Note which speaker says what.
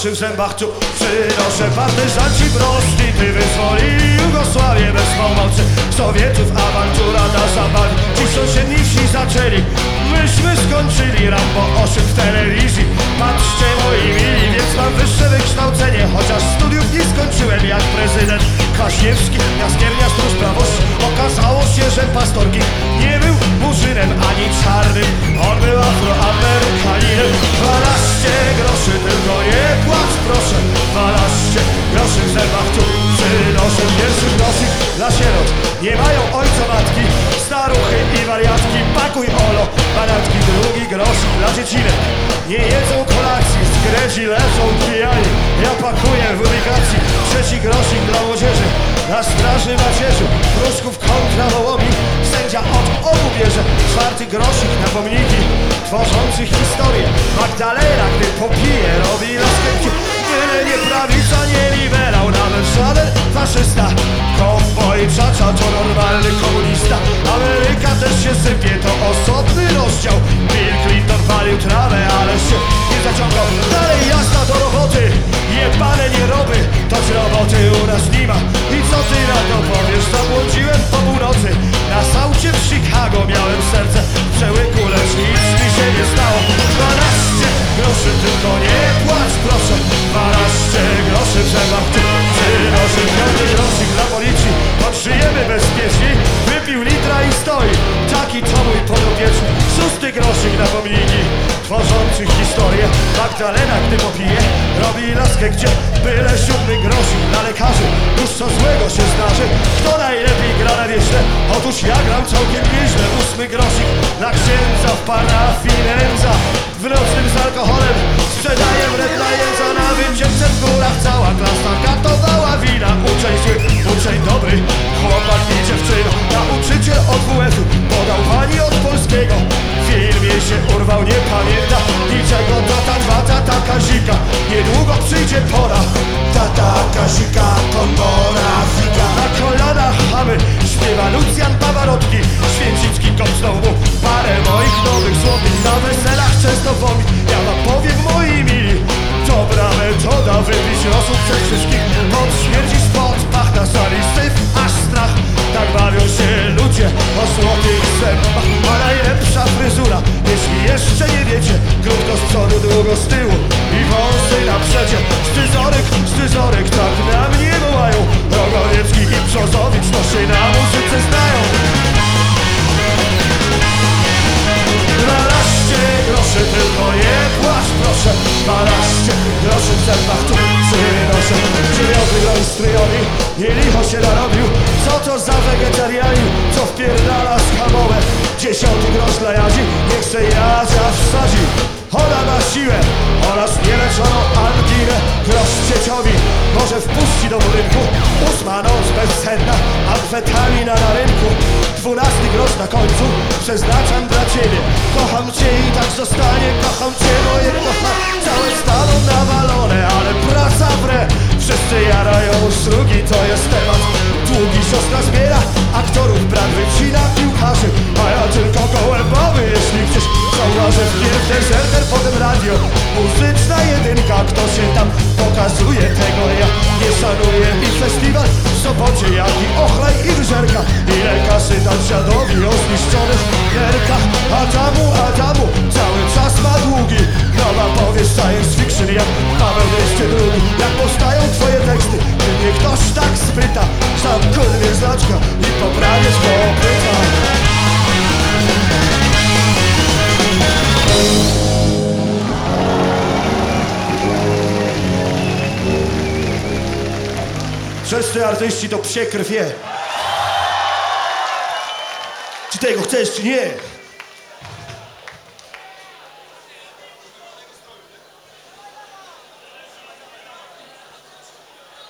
Speaker 1: groszy w zębach tu przynoszę. Partyzanci prostyty wyzwolili Jugosławię bez pomocy Sowietów. Awantura na zabawie, ci sąsiedni wsi zaczęli. Myśmy skończyli Rambo 8 w telewizji. Patrzcie moi mili, więc mam wyższe wykształcenie, chociaż studiów nie skończyłem jak prezydent Kwaśniewski. Jaskiernia stróż prawości. Okazało się, że pastorki nie był murzynem ani czarnym. On był Afroamerykaninem. 12 groszy, tylko nie płacz proszę. 12 groszy w zębach tu przynoszę. Pierwszy grosik dla sierot, nie mają ojca, matki, staruchy i wariatki. Pakuj olo, banatki. Drugi grosik dla dziecinek, nie jedzą kolacji, z gredzi lecą pijani. Ja pakuję w ubikacji. Trzeci grosik dla młodzieży, na straży macierzy, Pruszków kontra Wołomi, sędzia od obu bierze. Czwarty grosik na pomniki tworzących historię. Magdalena, gdy popije, robi laskę. Tyle nie prawica, nie liberał, nawet żaden faszysta. Kowboj czacza to normalny komunista. Ameryka też się sypie, to osobny rozdział. Bill Clinton palił trawę, ale się nie zaciągał. Dalej jazda do roboty, jebane nieroby, toć roboty u nas nie ma. I co ty na to powiesz? Zabłądziłem po północy, na saucie w Chicago miałem serce w przełyku, lecz nic mi się nie stało. 12 groszy, tylko nie płacz proszę. 12 groszy w zębach tu przynoszę. Piąty grosik dla policji, choć żyjemy bezpiecznie. Wypił litra i stoi, taki to mój podopieczny. Szósty grosik na pomniki tworzących historię. Magdalena, gdy popije, robi laskę, gdzie byle. Siódmy grosik dla lekarzy, już co złego się zdarzy. Kto najlepiej gra na wieśle? Otóż ja gram całkiem nieźle. Ósmy grosik dla księdza w parafii nędza. W nocnym z alkoholem sprzedaję wred dla jędza. Na wycieczce w górach cała klasa katowała wina. Uczeń zły, uczeń dobry, chłopak i dziewczyna. Nauczyciel od WF-u podał pani od polskiego. W filmie się urwał, nie pamięta niczego. Tata Kazika, niedługo przyjdzie pora. Tata Kazika, to pora fika. Na kolanach chamy śpiewa Lucjan Pawarotki. Święcicki kopnął mu parę moich nowych złotych. Na weselach często womit, ja wam powiem moi mili. Dobra metoda, wypić rosół przed wszystkich. Pod śmierci spod pach na sali syf, aż strach. Tak bawią się ludzie o złotych zębach. A najlepsza fryzura, jeśli jeszcze nie wiecie. Krótko z przodu, długo z tyłu i wąsy na przedzie. Scyzoryk, tak na mnie wołają. Rogowiecki i Brzozowicz, to się na muzyce znają. 12 groszy, tylko nie płacz proszę. 12 groszy w zębach tu przynoszę. Dziewiąty grosz stryjowi, nie licho się narobił. Co to za wegetarianin, co wpierdala schabowe. 10 grosz dla Jadzi, niech se Jadzia wsadzi. Ona ma siłę oraz nieleczoną anginę. Grosz cieciowi może wpuści do budynku. 8 noc bezsenna, amfetamina na rynku. 12 grosz na końcu przeznaczam dla ciebie. Kocham cię i tak zostanie, kocham cię moje kochane. Całe staną nawalone, ale praca wre. Wszyscy jarają usługi, to jest temat długi. Siostra zbiera aktorów, brat wycina piłkarzy. A ja tylko gołębowy, jeśli gdzieś zauważę. Wpierw dezerter, potem radio, muzyczna jedynka. Kto się tam pokazuje, tego ja nie szanuję. I festiwal w Sopocie, jak i Ochlej i Wyżerka. Ile kasy dać dziadowi o zniszczonych nerkach. Adamu, cały czas ma długi. Nowa powieść science fiction jak Paweł II. Jak powstają twoje teksty, gdy mnie ktoś tak spyta. Sam kurwie znaczka i poprawię go pyta. Wszyscy artyści to psie krwie. Czy tego chcesz, czy nie?